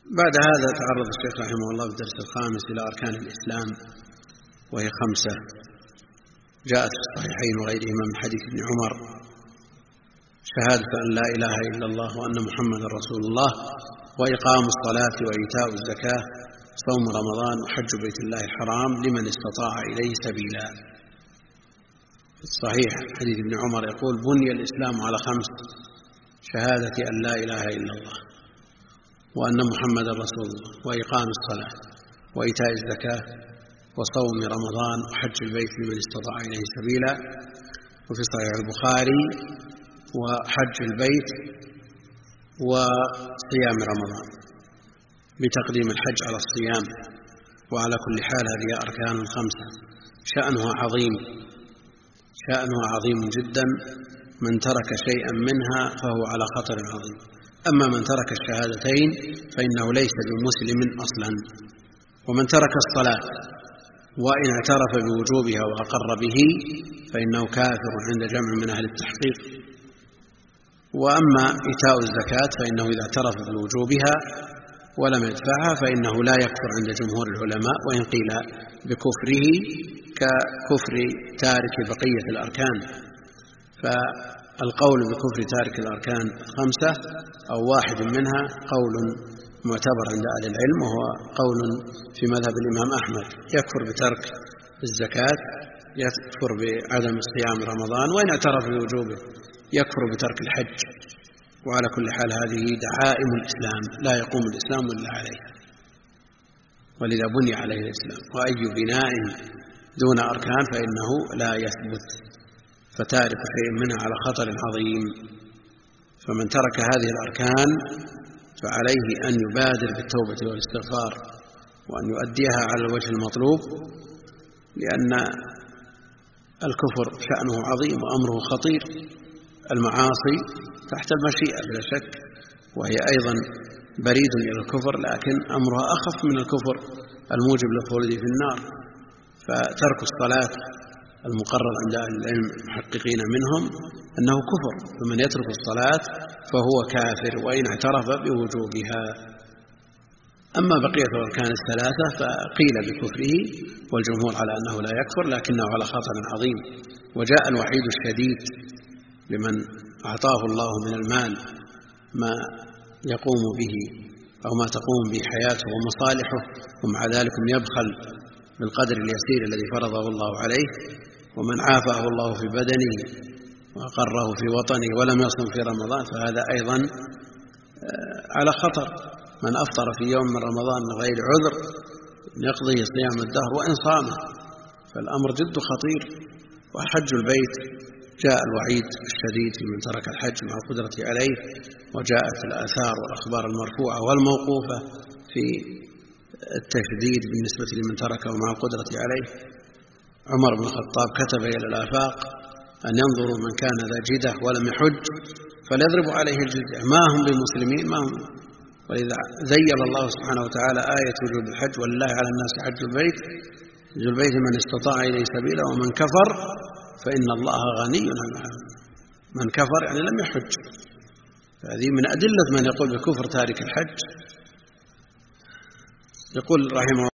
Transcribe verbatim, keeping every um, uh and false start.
بعد هذا تعرض الشيخ رحمه الله في الدرس الخامس إلى أركان الإسلام، وهي خمسة جاءت في الصحيحين وغيرهما من حديث ابن عمر: شهادة أن لا إله إلا الله وأن محمد رسول الله، وإقام الصلاة وإيتاء الزكاة، صوم رمضان، وحج بيت الله الحرام لمن استطاع إليه سبيلا. في الصحيح حديث ابن عمر يقول: بني الإسلام على خمس: شهادة أن لا إله إلا الله وأن محمد رسول الله، وإقام الصلاة وإيتاء الزكاة، وصوم رمضان، وحج البيت لمن استطاع إليه سبيلا. وفي صحيح البخاري: وحج البيت وصيام رمضان، بتقديم الحج على الصيام. وعلى كل حال هذه أركان خمسة شأنها عظيم، شأنها عظيم جدا. من ترك شيئا منها فهو على خطر عظيم. أما من ترك الشهادتين فإنه ليس بمسلم أصلا. ومن ترك الصلاة وإن اعترف بوجوبها وأقر به فإنه كافر عند جمع من أهل التحقيق. وأما إيتاء الزكاة فإنه إذا اعترف بوجوبها ولم يدفعها فإنه لا يكفر عند جمهور العلماء، وإن قيل بكفره ككفر تارك بقية الأركان. فالقول بكفر تارك الأركان خمسة أو واحد منها قول معتبر عند أهل العلم، وهو قول في مذهب الإمام أحمد: يكفر بترك الزكاة، يكفر بعدم صيام رمضان، وإن اعترف بوجوبه يكفر بترك الحج. وعلى كل حال هذه دعائم الإسلام، لا يقوم الإسلام إلا عليها، ولذا بني عليه الإسلام. وأي بناء دون أركان فإنه لا يثبت، فتارك شيء منها على خطر عظيم. فمن ترك هذه الأركان فعليه أن يبادر بالتوبة والاستغفار، وأن يؤديها على الوجه المطلوب، لأن الكفر شأنه عظيم وأمره خطير. المعاصي تحت المشيئة بلا شك، وهي أيضا بريد إلى الكفر، لكن أمرها أخف من الكفر الموجب للخلود في النار. فترك الصلاة المقرر عند أهل العلم المحققين منهم أنه كفر، فمن يترك الصلاة فهو كافر وإن اعترف بوجوبها. أما بقية الأركان الثلاثة فقيل بكفره، والجمهور على أنه لا يكفر لكنه على خطر عظيم. وجاء الوعيد الشديد لمن أعطاه الله من المال ما يقوم به أو ما تقوم به حياته ومصالحه، ومع ذلك يبخل بالقدر اليسير الذي فرضه الله عليه. ومن عافاه الله في بدنه وأقره في وطنه ولم يصم في رمضان فهذا أيضا على خطر. من أفطر في يوم من رمضان من غير عذر يقضي صيام الدهر وإن صامه، فالأمر جد خطير. وحج البيت جاء الوعيد الشديد في من ترك الحج مع القدرة عليه، وجاءت الآثار والأخبار المرفوعة والموقوفة في التشديد بالنسبة لمن تركه مع القدرة عليه. عمر بن الخطاب كتب إلى الآفاق أن ينظروا من كان ذا جدة ولم يحج فليضرب عليه الجزية، ما هم بمسلمين ما هم. ولذا ذيل الله سبحانه وتعالى آية وجوب الحج: ولله على الناس حج البيت حج البيت من استطاع إليه سبيلا ومن كفر فإن الله غني عن العالمين. من كفر يعني لم يحج. هذه من أدلة من يقول بكفر تارك الحج. يقول رحمه